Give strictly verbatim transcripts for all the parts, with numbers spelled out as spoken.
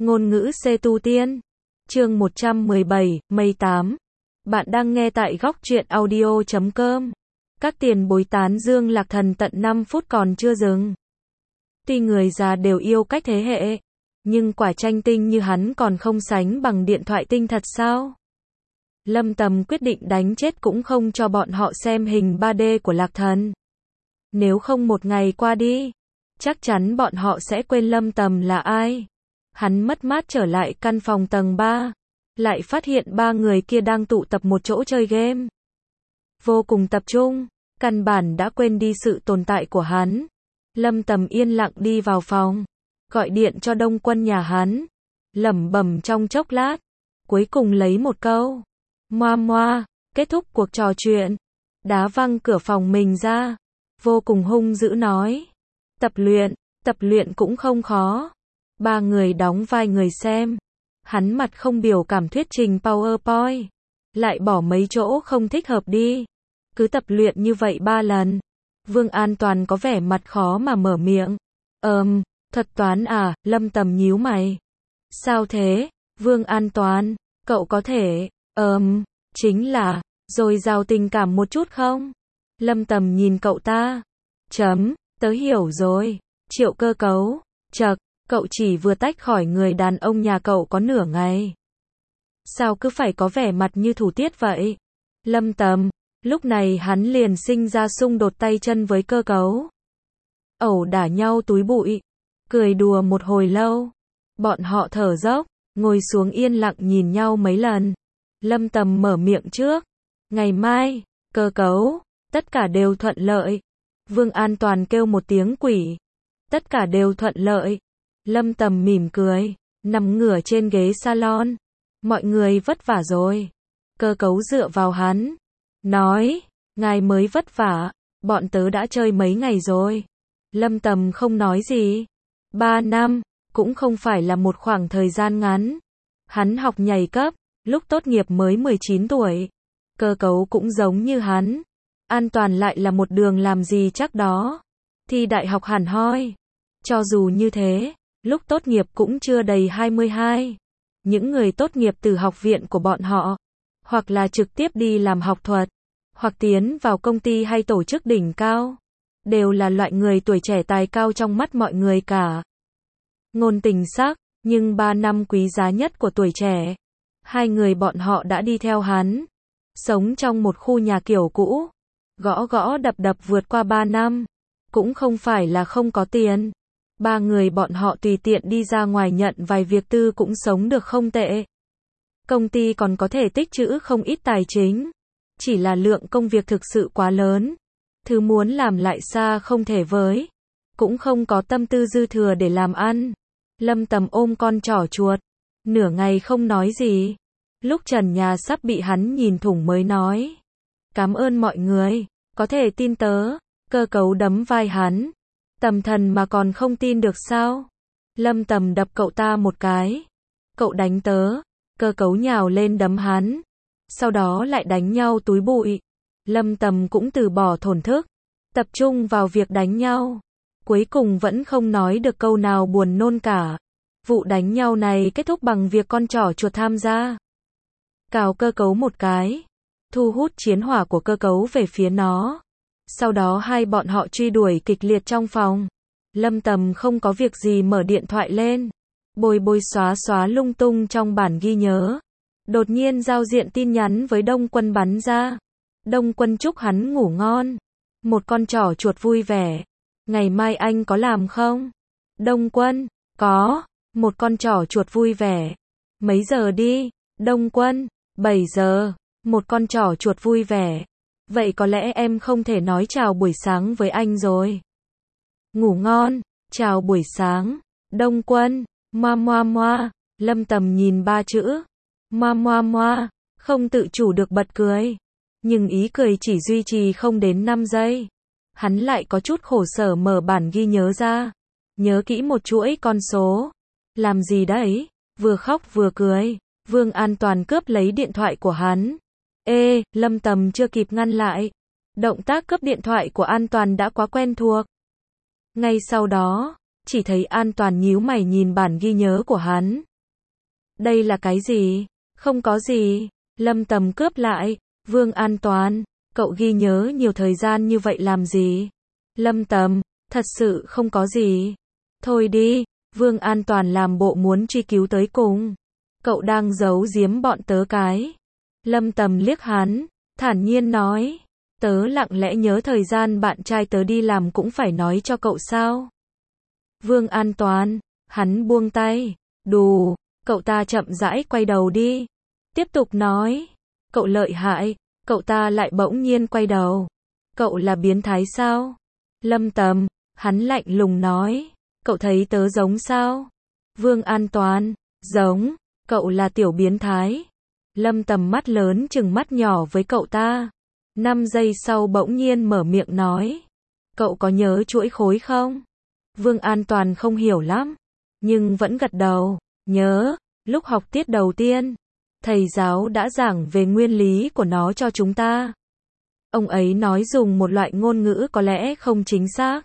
Ngôn ngữ C tu tiên. Chương một trăm mười bảy, Mây tám. Bạn đang nghe tại góc truyện audio chấm com. Các tiền bối tán dương Lạc Thần tận năm phút còn chưa dừng. Tuy người già đều yêu cách thế hệ, nhưng quả tranh tinh như hắn còn không sánh bằng điện thoại tinh thật sao? Lâm Tầm quyết định đánh chết cũng không cho bọn họ xem hình ba D của Lạc Thần. Nếu không một ngày qua đi, chắc chắn bọn họ sẽ quên Lâm Tầm là ai. Hắn mất mát trở lại căn phòng tầng ba, lại phát hiện ba người kia đang tụ tập một chỗ chơi game. Vô cùng tập trung, căn bản đã quên đi sự tồn tại của hắn. Lâm Tầm yên lặng đi vào phòng, gọi điện cho Đông Quân nhà hắn, lẩm bẩm trong chốc lát, cuối cùng lấy một câu moa moa, kết thúc cuộc trò chuyện, đá văng cửa phòng mình ra, vô cùng hung dữ nói, tập luyện, tập luyện cũng không khó. Ba người đóng vai người xem, hắn mặt không biểu cảm thuyết trình PowerPoint, lại bỏ mấy chỗ không thích hợp đi, cứ tập luyện như vậy ba lần. Vương An Toàn có vẻ mặt khó mà mở miệng. Ờm, thuật toán à? Lâm Tầm nhíu mày. Sao thế? Vương An Toàn, cậu có thể, ờm, chính là, rồi giàu tình cảm một chút không? Lâm Tầm nhìn cậu ta. Chấm, tớ hiểu rồi. Triệu Cơ Cấu, chậc, cậu chỉ vừa tách khỏi người đàn ông nhà cậu có nửa ngày. Sao cứ phải có vẻ mặt như thủ tiết vậy? Lâm Tầm, lúc này hắn liền sinh ra xung đột tay chân với Cơ Cấu. Ẩu đả nhau túi bụi, cười đùa một hồi lâu. Bọn họ thở dốc, ngồi xuống yên lặng nhìn nhau mấy lần. Lâm Tầm mở miệng trước. Ngày mai, Cơ Cấu, tất cả đều thuận lợi. Vương An Toàn kêu một tiếng quỷ. Tất cả đều thuận lợi. Lâm Tầm mỉm cười, nằm ngửa trên ghế salon. Mọi người vất vả rồi. Cơ Cấu dựa vào hắn, nói, ngài mới vất vả, bọn tớ đã chơi mấy ngày rồi. Lâm Tầm không nói gì. Ba năm, cũng không phải là một khoảng thời gian ngắn. Hắn học nhảy cấp, lúc tốt nghiệp mới mười chín tuổi. Cơ Cấu cũng giống như hắn. An Toàn lại là một đường làm gì chắc đó. Thi đại học hẳn hoi. Cho dù như thế, lúc tốt nghiệp cũng chưa đầy hai mươi hai. Những người tốt nghiệp từ học viện của bọn họ, hoặc là trực tiếp đi làm học thuật, hoặc tiến vào công ty hay tổ chức đỉnh cao, đều là loại người tuổi trẻ tài cao trong mắt mọi người cả. Ngôn tình sắc, nhưng ba năm quý giá nhất của tuổi trẻ. Hai người bọn họ đã đi theo hắn, sống trong một khu nhà kiểu cũ, gõ gõ đập đập vượt qua ba năm, cũng không phải là không có tiền. Ba người bọn họ tùy tiện đi ra ngoài nhận vài việc tư cũng sống được không tệ. Công ty còn có thể tích trữ không ít tài chính. Chỉ là lượng công việc thực sự quá lớn. Thứ muốn làm lại xa không thể với. Cũng không có tâm tư dư thừa để làm ăn. Lâm Tầm ôm con trỏ chuột. Nửa ngày không nói gì. Lúc trần nhà sắp bị hắn nhìn thủng mới nói. Cảm ơn mọi người. Có thể tin tớ. Cơ Cấu đấm vai hắn. Tầm thần mà còn không tin được sao? Lâm Tầm đập cậu ta một cái. Cậu đánh tớ. Cơ Cấu nhào lên đấm hắn. Sau đó lại đánh nhau túi bụi. Lâm Tầm cũng từ bỏ thổn thức, tập trung vào việc đánh nhau. Cuối cùng vẫn không nói được câu nào buồn nôn cả. Vụ đánh nhau này kết thúc bằng việc con trỏ chuột tham gia. Cào Cơ Cấu một cái. Thu hút chiến hỏa của Cơ Cấu về phía nó. Sau đó hai bọn họ truy đuổi kịch liệt trong phòng. Lâm Tầm không có việc gì mở điện thoại lên. Bôi bôi xóa xóa lung tung trong bản ghi nhớ. Đột nhiên giao diện tin nhắn với Đông Quân bắn ra. Đông Quân chúc hắn ngủ ngon. Một con trỏ chuột vui vẻ. Ngày mai anh có làm không? Đông Quân, có. Một con trỏ chuột vui vẻ. Mấy giờ đi? Đông Quân, bảy giờ. Một con trỏ chuột vui vẻ. Vậy có lẽ em không thể nói chào buổi sáng với anh rồi. Ngủ ngon, chào buổi sáng. Đông Quân, moa moa moa. Lâm Tầm nhìn ba chữ moa moa moa, không tự chủ được bật cười. Nhưng ý cười chỉ duy trì không đến năm giây. Hắn lại có chút khổ sở mở bản ghi nhớ ra. Nhớ kỹ một chuỗi con số. Làm gì đấy? Vừa khóc vừa cười. Vương An Toàn cướp lấy điện thoại của hắn. Ê, Lâm Tầm chưa kịp ngăn lại. Động tác cướp điện thoại của An Toàn đã quá quen thuộc. Ngay sau đó, chỉ thấy An Toàn nhíu mày nhìn bản ghi nhớ của hắn. Đây là cái gì? Không có gì. Lâm Tầm cướp lại. Vương An Toàn, cậu ghi nhớ nhiều thời gian như vậy làm gì? Lâm Tầm, thật sự không có gì. Thôi đi. Vương An Toàn làm bộ muốn truy cứu tới cùng. Cậu đang giấu giếm bọn tớ cái. Lâm Tầm liếc hắn, thản nhiên nói. Tớ lặng lẽ nhớ thời gian bạn trai tớ đi làm cũng phải nói cho cậu sao? Vương An Toàn, hắn buông tay. Đù, cậu ta chậm rãi quay đầu đi. Tiếp tục nói. Cậu lợi hại. Cậu ta lại bỗng nhiên quay đầu. Cậu là biến thái sao? Lâm Tầm, hắn lạnh lùng nói. Cậu thấy tớ giống sao? Vương An Toàn, giống. Cậu là tiểu biến thái. Lâm Tầm mắt lớn chừng mắt nhỏ với cậu ta. Năm giây sau bỗng nhiên mở miệng nói. Cậu có nhớ chuỗi khối không? Vương An Toàn không hiểu lắm, nhưng vẫn gật đầu. Nhớ, lúc học tiết đầu tiên, thầy giáo đã giảng về nguyên lý của nó cho chúng ta. Ông ấy nói dùng một loại ngôn ngữ có lẽ không chính xác,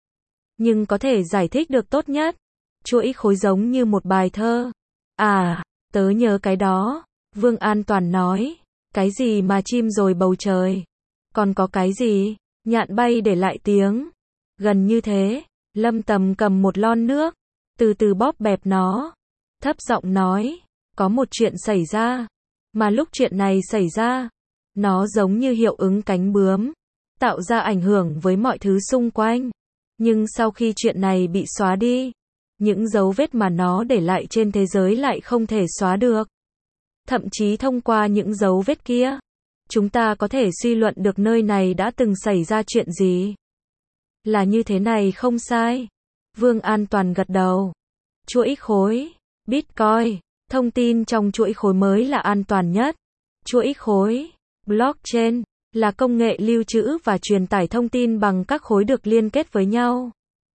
nhưng có thể giải thích được tốt nhất. Chuỗi khối giống như một bài thơ. À, tớ nhớ cái đó. Vương An Toàn nói. Cái gì mà chim rồi bầu trời? Còn có cái gì? Nhạn bay để lại tiếng. Gần như thế. Lâm Tầm cầm một lon nước, từ từ bóp bẹp nó. Thấp giọng nói. Có một chuyện xảy ra. Mà lúc chuyện này xảy ra, nó giống như hiệu ứng cánh bướm, tạo ra ảnh hưởng với mọi thứ xung quanh. Nhưng sau khi chuyện này bị xóa đi, những dấu vết mà nó để lại trên thế giới lại không thể xóa được. Thậm chí thông qua những dấu vết kia, chúng ta có thể suy luận được nơi này đã từng xảy ra chuyện gì. Là như thế này không sai. Vương An Toàn gật đầu. Chuỗi khối, Bitcoin, thông tin trong chuỗi khối mới là an toàn nhất. Chuỗi khối, blockchain, là công nghệ lưu trữ và truyền tải thông tin bằng các khối được liên kết với nhau.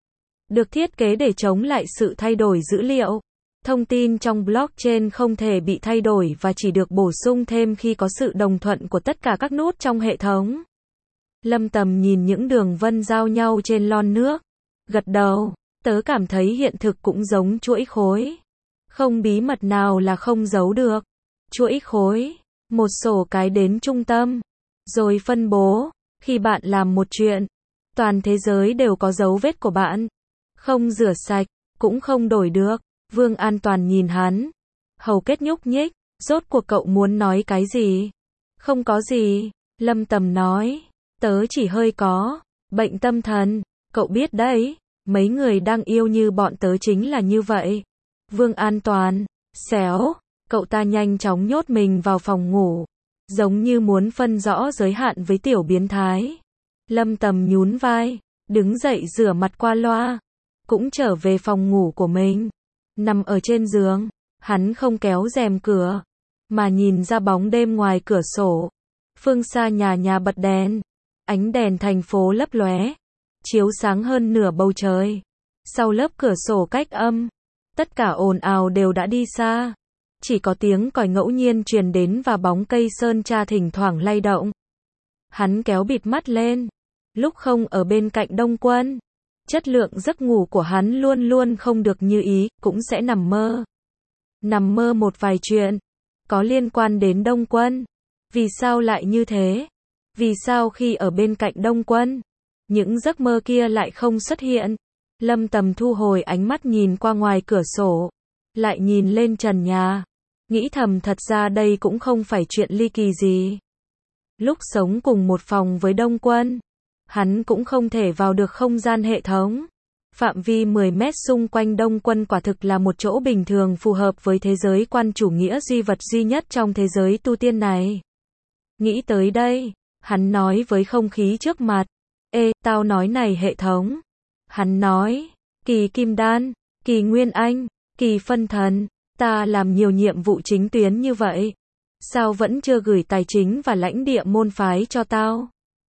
Được thiết kế để chống lại sự thay đổi dữ liệu. Thông tin trong blockchain không thể bị thay đổi và chỉ được bổ sung thêm khi có sự đồng thuận của tất cả các nút trong hệ thống. Lâm Tầm nhìn những đường vân giao nhau trên lon nước. Gật đầu, tớ cảm thấy hiện thực cũng giống chuỗi khối. Không bí mật nào là không giấu được. Chuỗi khối, một sổ cái đến trung tâm, rồi phân bố. Khi bạn làm một chuyện, toàn thế giới đều có dấu vết của bạn. Không rửa sạch, cũng không đổi được. Vương An Toàn nhìn hắn. Hầu kết nhúc nhích. Rốt cuộc cậu muốn nói cái gì? Không có gì. Lâm Tầm nói. Tớ chỉ hơi có bệnh tâm thần. Cậu biết đấy. Mấy người đang yêu như bọn tớ chính là như vậy. Vương An Toàn. Xéo. Cậu ta nhanh chóng nhốt mình vào phòng ngủ. Giống như muốn phân rõ giới hạn với tiểu biến thái. Lâm Tầm nhún vai. Đứng dậy rửa mặt qua loa. Cũng trở về phòng ngủ của mình. Nằm ở trên giường, hắn không kéo rèm cửa, mà nhìn ra bóng đêm ngoài cửa sổ. Phương xa nhà nhà bật đèn, ánh đèn thành phố lấp lóe, chiếu sáng hơn nửa bầu trời. Sau lớp cửa sổ cách âm, tất cả ồn ào đều đã đi xa. Chỉ có tiếng còi ngẫu nhiên truyền đến và bóng cây sơn tra thỉnh thoảng lay động. Hắn kéo bịt mắt lên. Lúc không ở bên cạnh Đông Quân, chất lượng giấc ngủ của hắn luôn luôn không được như ý, cũng sẽ nằm mơ. Nằm mơ một vài chuyện, có liên quan đến Đông Quân. Vì sao lại như thế? Vì sao khi ở bên cạnh Đông Quân, những giấc mơ kia lại không xuất hiện? Lâm Tầm thu hồi ánh mắt nhìn qua ngoài cửa sổ, lại nhìn lên trần nhà. Nghĩ thầm thật ra đây cũng không phải chuyện ly kỳ gì. Lúc sống cùng một phòng với Đông Quân, hắn cũng không thể vào được không gian hệ thống. Phạm vi mười mét xung quanh Đông Quân quả thực là một chỗ bình thường phù hợp với thế giới quan chủ nghĩa duy vật duy nhất trong thế giới tu tiên này. Nghĩ tới đây, hắn nói với không khí trước mặt. Ê, tao nói này hệ thống. Hắn nói, kỳ kim đan, kỳ nguyên anh, kỳ phân thần, ta làm nhiều nhiệm vụ chính tuyến như vậy. Sao vẫn chưa gửi tài chính và lãnh địa môn phái cho tao?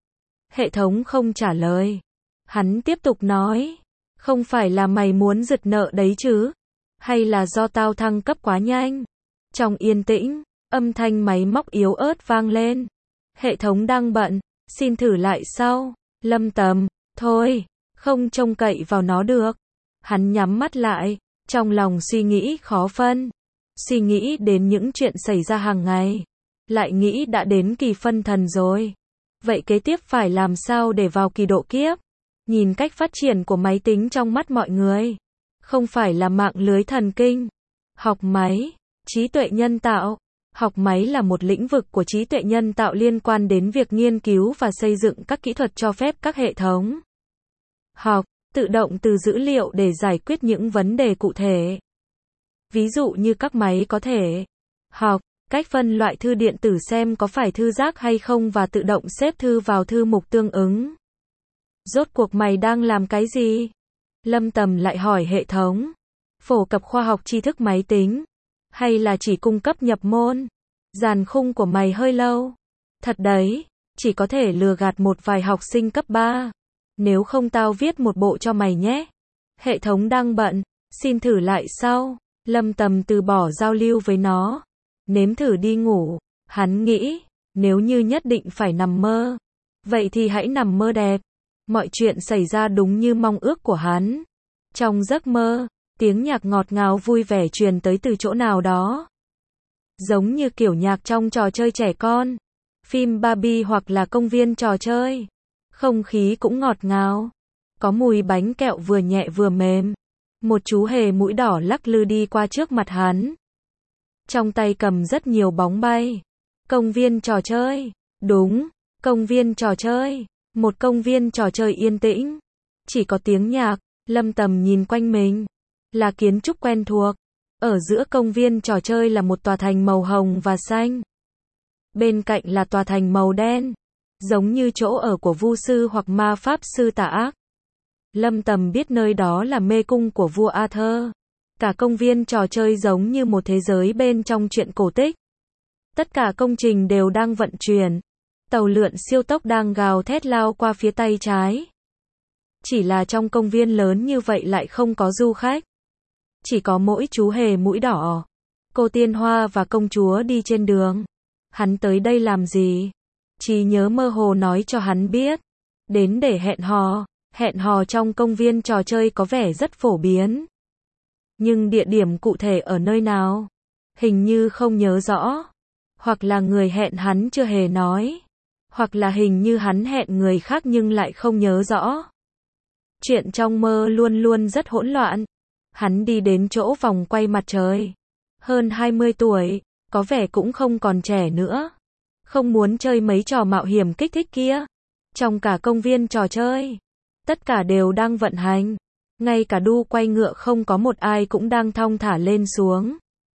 Hệ thống không trả lời. Hắn tiếp tục nói, không phải là mày muốn giật nợ đấy chứ? Hay là do tao thăng cấp quá nhanh? Trong yên tĩnh, âm thanh máy móc yếu ớt vang lên. Hệ thống đang bận, xin thử lại sau. Lâm Tầm, thôi, không trông cậy vào nó được. Hắn nhắm mắt lại, trong lòng suy nghĩ khó phân. Suy nghĩ đến những chuyện xảy ra hàng ngày, lại nghĩ đã đến kỳ phân thần rồi. Vậy kế tiếp phải làm sao để vào kỳ độ kiếp? Nhìn cách phát triển của máy tính trong mắt mọi người, không phải là mạng lưới thần kinh. Học máy, trí tuệ nhân tạo. Học máy là một lĩnh vực của trí tuệ nhân tạo liên quan đến việc nghiên cứu và xây dựng các kỹ thuật cho phép các hệ thống học tự động từ dữ liệu để giải quyết những vấn đề cụ thể. Ví dụ như các máy có thể học cách phân loại thư điện tử xem có phải thư rác hay không và tự động xếp thư vào thư mục tương ứng. Rốt cuộc mày đang làm cái gì? Lâm Tầm lại hỏi hệ thống. Phổ cập khoa học tri thức máy tính, hay là chỉ cung cấp nhập môn? Dàn khung của mày hơi lâu. Thật đấy, chỉ có thể lừa gạt một vài học sinh cấp ba. Nếu không tao viết một bộ cho mày nhé. Hệ thống đang bận, xin thử lại sau. Lâm Tầm từ bỏ giao lưu với nó. Nếm thử đi ngủ. Hắn nghĩ, nếu như nhất định phải nằm mơ, vậy thì hãy nằm mơ đẹp. Mọi chuyện xảy ra đúng như mong ước của hắn. Trong giấc mơ, tiếng nhạc ngọt ngào vui vẻ truyền tới từ chỗ nào đó. Giống như kiểu nhạc trong trò chơi trẻ con, phim Barbie hoặc là công viên trò chơi. Không khí cũng ngọt ngào. Có mùi bánh kẹo vừa nhẹ vừa mềm. Một chú hề mũi đỏ lắc lư đi qua trước mặt hắn. Trong tay cầm rất nhiều bóng bay. Công viên trò chơi. Đúng, công viên trò chơi. Một công viên trò chơi yên tĩnh. Chỉ có tiếng nhạc. Lâm Tầm nhìn quanh mình. Là kiến trúc quen thuộc. Ở giữa công viên trò chơi là một tòa thành màu hồng và xanh. Bên cạnh là tòa thành màu đen. Giống như chỗ ở của vu sư hoặc ma pháp sư tà ác. Lâm Tầm biết nơi đó là mê cung của vua Arthur. Cả công viên trò chơi giống như một thế giới bên trong truyện cổ tích. Tất cả công trình đều đang vận chuyển. Tàu lượn siêu tốc đang gào thét lao qua phía tay trái. Chỉ là trong công viên lớn như vậy lại không có du khách. Chỉ có mỗi chú hề mũi đỏ. Cô tiên hoa và công chúa đi trên đường. Hắn tới đây làm gì? Trí nhớ mơ hồ nói cho hắn biết. Đến để hẹn hò. Hẹn hò trong công viên trò chơi có vẻ rất phổ biến. Nhưng địa điểm cụ thể ở nơi nào? Hình như không nhớ rõ. Hoặc là người hẹn hắn chưa hề nói. Hoặc là hình như hắn hẹn người khác nhưng lại không nhớ rõ. Chuyện trong mơ luôn luôn rất hỗn loạn. Hắn đi đến chỗ vòng quay mặt trời. Hơn hai mươi tuổi, có vẻ cũng không còn trẻ nữa. Không muốn chơi mấy trò mạo hiểm kích thích kia. Trong cả công viên trò chơi, tất cả đều đang vận hành. Ngay cả đu quay ngựa không có một ai cũng đang thong thả lên xuống.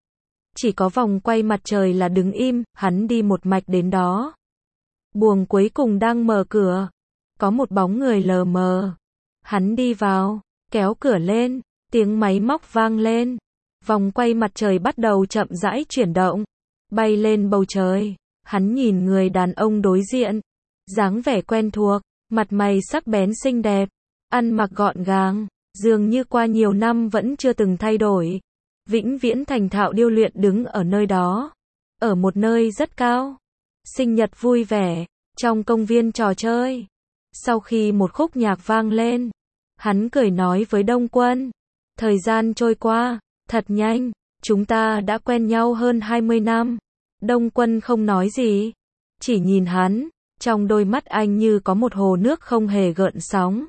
Chỉ có vòng quay mặt trời là đứng im, hắn đi một mạch đến đó. Buồng cuối cùng đang mở cửa. Có một bóng người lờ mờ. Hắn đi vào, kéo cửa lên, tiếng máy móc vang lên. Vòng quay mặt trời bắt đầu chậm rãi chuyển động, bay lên bầu trời. Hắn nhìn người đàn ông đối diện, dáng vẻ quen thuộc, mặt mày sắc bén xinh đẹp, ăn mặc gọn gàng, dường như qua nhiều năm vẫn chưa từng thay đổi. Vĩnh viễn thành thạo điêu luyện đứng ở nơi đó, ở một nơi rất cao. Sinh nhật vui vẻ, trong công viên trò chơi. Sau khi một khúc nhạc vang lên, hắn cười nói với Đông Quân. Thời gian trôi qua, thật nhanh, chúng ta đã quen nhau hơn hai mươi năm. Đông Quân không nói gì, chỉ nhìn hắn, trong đôi mắt anh như có một hồ nước không hề gợn sóng.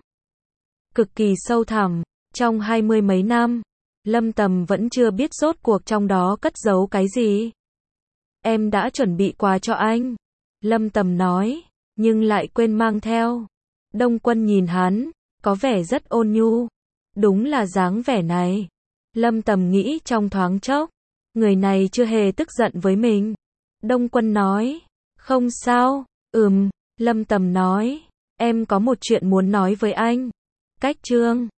Cực kỳ sâu thẳm, trong hai mươi mấy năm, Lâm Tầm vẫn chưa biết rốt cuộc trong đó cất giấu cái gì. Em đã chuẩn bị quà cho anh, Lâm Tầm nói, nhưng lại quên mang theo. Đông Quân nhìn hắn, có vẻ rất ôn nhu. Đúng là dáng vẻ này. Lâm Tầm nghĩ trong thoáng chốc, người này chưa hề tức giận với mình. Đông Quân nói, không sao, ừm, Lâm Tầm nói, em có một chuyện muốn nói với anh. Cách chương